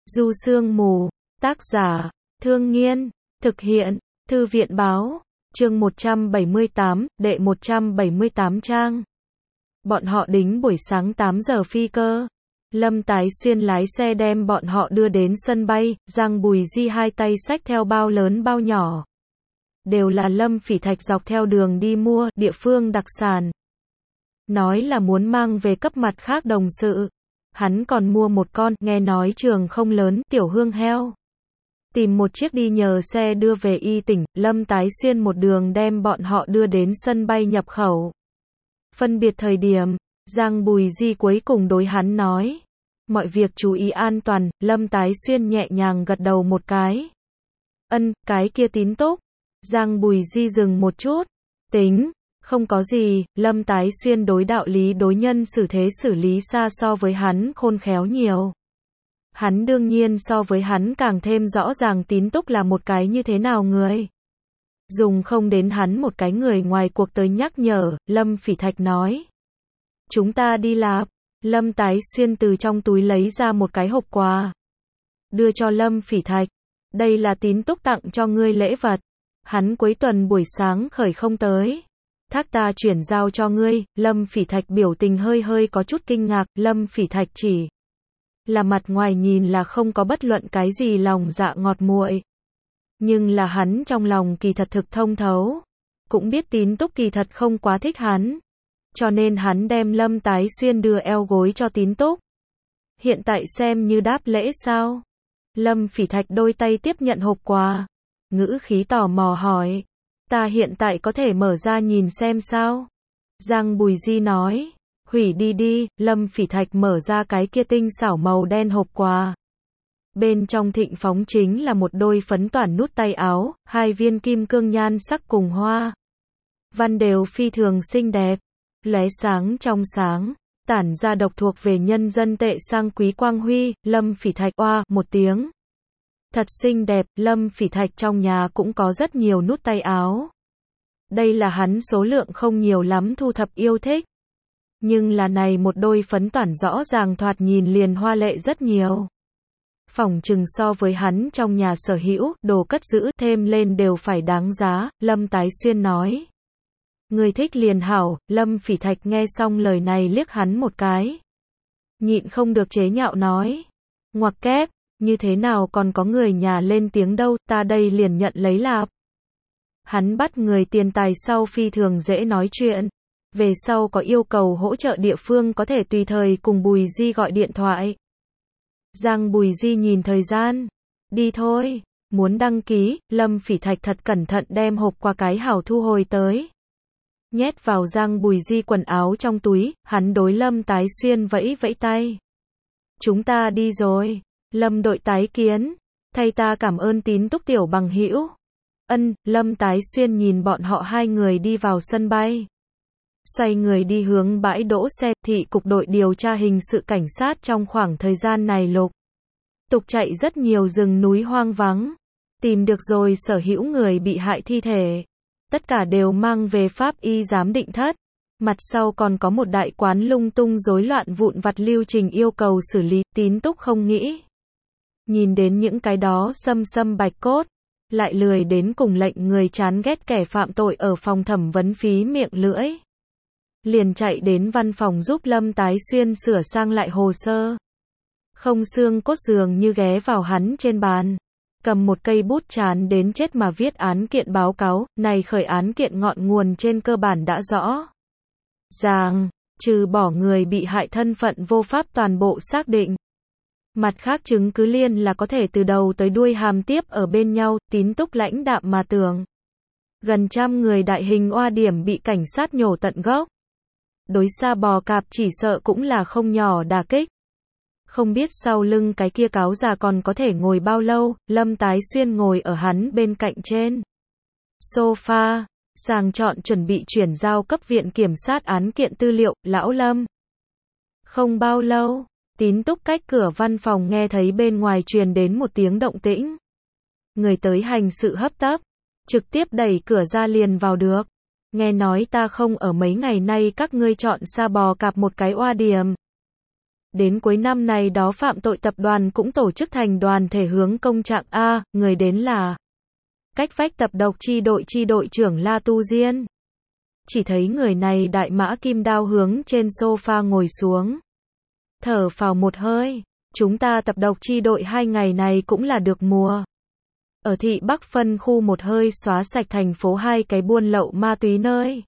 Du Sương Mù, tác giả, Thương Nghiên, thực hiện, Thư viện báo, chương 178, đệ 178 trang. Bọn họ đính buổi sáng 8 giờ phi cơ. Lâm Tái Xuyên lái xe đem bọn họ đưa đến sân bay, Giang Bùi Di hai tay xách theo bao lớn bao nhỏ. Đều là Lâm Phỉ Thạch dọc theo đường đi mua, địa phương đặc sản. Nói là muốn mang về cấp mặt khác đồng sự. Hắn còn mua một con, nghe nói trường không lớn, tiểu hương heo. Tìm một chiếc đi nhờ xe đưa về Y tỉnh, Lâm Tái Xuyên một đường đem bọn họ đưa đến sân bay nhập khẩu. Phân biệt thời điểm, Giang Bùi Di cuối cùng đối hắn nói. Mọi việc chú ý an toàn, Lâm Tái Xuyên nhẹ nhàng gật đầu một cái. Cái kia tín túc. Giang Bùi Di dừng một chút. Tính, không có gì, Lâm Tái Xuyên đối đạo lý đối nhân xử thế xử lý xa so với hắn khôn khéo nhiều. Hắn đương nhiên so với hắn càng thêm rõ ràng tín túc là một cái như thế nào người. Dùng không đến hắn một cái người ngoài cuộc tới nhắc nhở, Lâm Phỉ Thạch nói. Chúng ta đi lạp. Lâm Tái Xuyên từ trong túi lấy ra một cái hộp quà. Đưa cho Lâm Phỉ Thạch. Đây là tín túc tặng cho ngươi lễ vật. Hắn cuối tuần buổi sáng khởi không tới. Thác ta chuyển giao cho ngươi. Lâm Phỉ Thạch biểu tình hơi có chút kinh ngạc. Lâm Phỉ Thạch chỉ là mặt ngoài nhìn là không có bất luận cái gì lòng dạ ngọt muội. Nhưng là hắn trong lòng kỳ thật thực thông thấu. Cũng biết tín túc kỳ thật không quá thích hắn. Cho nên hắn đem Lâm Tái Xuyên đưa eo gối cho tín túc. Hiện tại xem như đáp lễ sao? Lâm Phỉ Thạch đôi tay tiếp nhận hộp quà. Ngữ khí tò mò hỏi. Ta hiện tại có thể mở ra nhìn xem sao? Giang Bùi Di nói. Hủy đi, Lâm Phỉ Thạch mở ra cái kia tinh xảo màu đen hộp quà. Bên trong thịnh phóng chính là một đôi phấn toản nút tay áo, 2 viên kim cương nhan sắc cùng hoa văn đều phi thường xinh đẹp, lóe sáng trong sáng, tản ra độc thuộc về nhân dân tệ sang quý quang huy. Lâm Phỉ Thạch oa một tiếng. Thật xinh đẹp. Lâm Phỉ Thạch trong nhà cũng có rất nhiều nút tay áo. Đây là hắn số lượng không nhiều lắm thu thập yêu thích. Nhưng là này một đôi phấn toản rõ ràng thoạt nhìn liền hoa lệ rất nhiều. Phỏng chừng so với hắn trong nhà sở hữu, đồ cất giữ thêm lên đều phải đáng giá, Lâm Tái Xuyên nói. Người thích liền hảo. Lâm Phỉ Thạch nghe xong lời này liếc hắn một cái. Nhịn không được chế nhạo nói. Ngoặc kép, như thế nào còn có người nhà lên tiếng đâu, ta đây liền nhận lấy lạp. Hắn bắt người tiền tài sau phi thường dễ nói chuyện. Về sau có yêu cầu hỗ trợ địa phương có thể tùy thời cùng Bùi Di gọi điện thoại. Giang Bùi Di nhìn thời gian. Đi thôi. Muốn đăng ký. Lâm Phỉ Thạch thật cẩn thận đem hộp qua cái hảo thu hồi tới. Nhét vào Giang Bùi Di quần áo trong túi. Hắn đối Lâm Tái Xuyên vẫy tay. Chúng ta đi rồi. Lâm đội tái kiến. Thay ta cảm ơn tín túc tiểu bằng hữu. Lâm Tái Xuyên nhìn bọn họ hai người đi vào sân bay. Xoay người đi hướng bãi đỗ xe. Thị cục đội điều tra hình sự cảnh sát trong khoảng thời gian này lục tục chạy rất nhiều rừng núi hoang vắng. Tìm được rồi sở hữu người bị hại thi thể. Tất cả đều mang về pháp y giám định thất. Mặt sau còn có một đại quán lung tung rối loạn vụn vặt lưu trình yêu cầu xử lý. Tín túc không nghĩ. Nhìn đến những cái đó xâm bạch cốt. Lại lười đến cùng lệnh người chán ghét kẻ phạm tội ở phòng thẩm vấn phí miệng lưỡi. Liền chạy đến văn phòng giúp Lâm Tái Xuyên sửa sang lại hồ sơ. Không xương cốt dường như ghé vào hắn trên bàn. Cầm một cây bút chán đến chết mà viết án kiện báo cáo. Này khởi án kiện ngọn nguồn trên cơ bản đã rõ ràng, trừ bỏ người bị hại thân phận vô pháp toàn bộ xác định. Mặt khác chứng cứ liên là có thể từ đầu tới đuôi hàm tiếp ở bên nhau. Tín túc lãnh đạm mà tưởng. Gần 100 người đại hình oa điểm bị cảnh sát nhổ tận gốc. Đối Sa Bò Cạp chỉ sợ cũng là không nhỏ đả kích. Không biết sau lưng cái kia cáo già còn có thể ngồi bao lâu. Lâm Tái Xuyên ngồi ở hắn bên cạnh trên sofa, sàng chọn chuẩn bị chuyển giao cấp viện kiểm sát án kiện tư liệu. Lão Lâm. Không bao lâu, tín túc cách cửa văn phòng nghe thấy bên ngoài truyền đến một tiếng động tĩnh. Người tới hành sự hấp tấp, trực tiếp đẩy cửa ra liền vào được. Nghe nói ta không ở mấy ngày nay các ngươi chọn Sa Bò Cạp một cái oa điểm. Đến cuối năm này đó phạm tội tập đoàn cũng tổ chức thành đoàn thể hướng công trạng A, người đến là cách vách tập độc chi đội trưởng La Tu Diên. Chỉ thấy người này đại mã kim đao hướng trên sofa ngồi xuống. Thở phào một hơi, chúng ta tập độc chi đội 2 ngày này cũng là được mùa. Ở thị Bắc phân khu một hơi xóa sạch thành phố 2 cái buôn lậu ma túy nơi.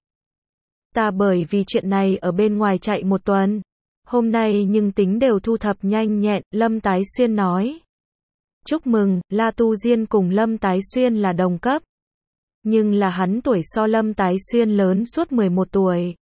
Ta bởi vì chuyện này ở bên ngoài chạy một tuần. Hôm nay nhưng tính đều thu thập nhanh nhẹn, Lâm Tái Xuyên nói. Chúc mừng, La Tu Diên cùng Lâm Tái Xuyên là đồng cấp. Nhưng là hắn tuổi so Lâm Tái Xuyên lớn suốt 11 tuổi.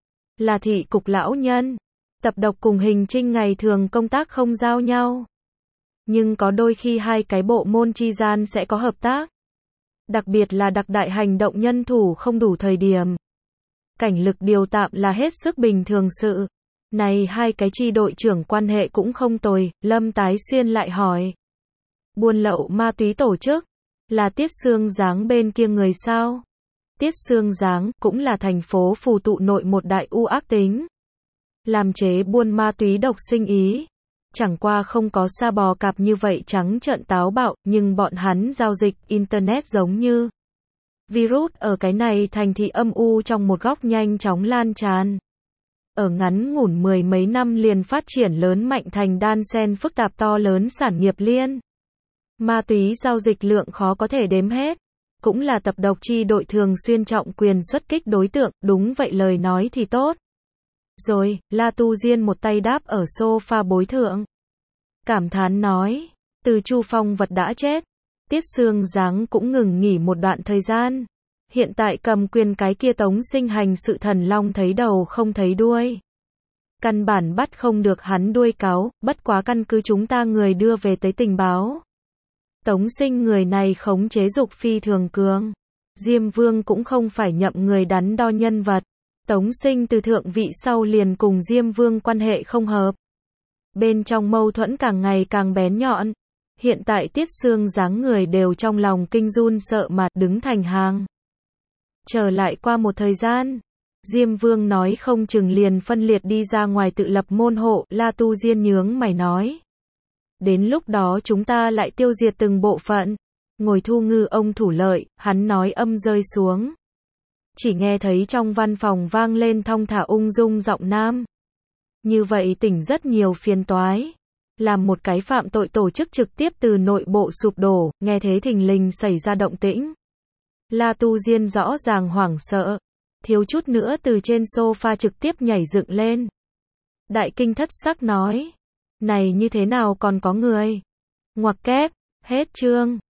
Là thị cục lão nhân. Tập độc cùng Hình Trinh ngày thường công tác không giao nhau. Nhưng có đôi khi hai cái bộ môn chi gian sẽ có hợp tác. Đặc biệt là đặc đại hành động nhân thủ không đủ thời điểm. Cảnh lực điều tạm là hết sức bình thường sự. Này hai cái chi đội trưởng quan hệ cũng không tồi, Lâm Tái Xuyên lại hỏi. Buôn lậu ma túy tổ chức, là Tiết Xương Giáng bên kia người sao? Tiết Xương Giáng cũng là thành phố phù tụ nội một đại u ác tính. Làm chế buôn ma túy độc sinh ý. Chẳng qua không có sa bò cạp như vậy trắng trợn táo bạo, nhưng bọn hắn giao dịch Internet giống như virus ở cái này thành thị âm u trong một góc nhanh chóng lan tràn. Ở ngắn ngủn 10 mấy năm liền phát triển lớn mạnh thành đan xen phức tạp to lớn sản nghiệp liên. Ma túy giao dịch lượng khó có thể đếm hết. Cũng là tập độc chi đội thường xuyên trọng quyền xuất kích đối tượng, đúng vậy lời nói thì tốt. Rồi, La Tu Diên một tay đáp ở sofa bối thượng. Cảm thán nói, từ Chu Phong vật đã chết. Tiết Xương Giáng cũng ngừng nghỉ một đoạn thời gian. Hiện tại cầm quyền cái kia Tống Sinh hành sự thần long thấy đầu không thấy đuôi. Căn bản bắt không được hắn đuôi cáo, bất quá căn cứ chúng ta người đưa về tới tình báo. Tống Sinh người này khống chế dục phi thường cường. Diêm Vương cũng không phải nhậm người đắn đo nhân vật. Tống Sinh từ thượng vị sau liền cùng Diêm Vương quan hệ không hợp. Bên trong mâu thuẫn càng ngày càng bén nhọn. Hiện tại Tiết Xương Giáng người đều trong lòng kinh run sợ mà đứng thành hàng. Trở lại qua một thời gian, Diêm Vương nói không chừng liền phân liệt đi ra ngoài tự lập môn hộ, La Tu Diên nhướng mày nói. Đến lúc đó chúng ta lại tiêu diệt từng bộ phận. Ngồi thu ngư ông thủ lợi, hắn nói âm rơi xuống. Chỉ nghe thấy trong văn phòng vang lên thong thả ung dung giọng nam. Như vậy tỉnh rất nhiều phiền toái. Làm một cái phạm tội tổ chức trực tiếp từ nội bộ sụp đổ, nghe thế thình lình xảy ra động tĩnh. La Tu Diên rõ ràng hoảng sợ. Thiếu chút nữa từ trên sofa trực tiếp nhảy dựng lên. Đại kinh thất sắc nói. Này như thế nào còn có người? Ngoặc kép, hết chương.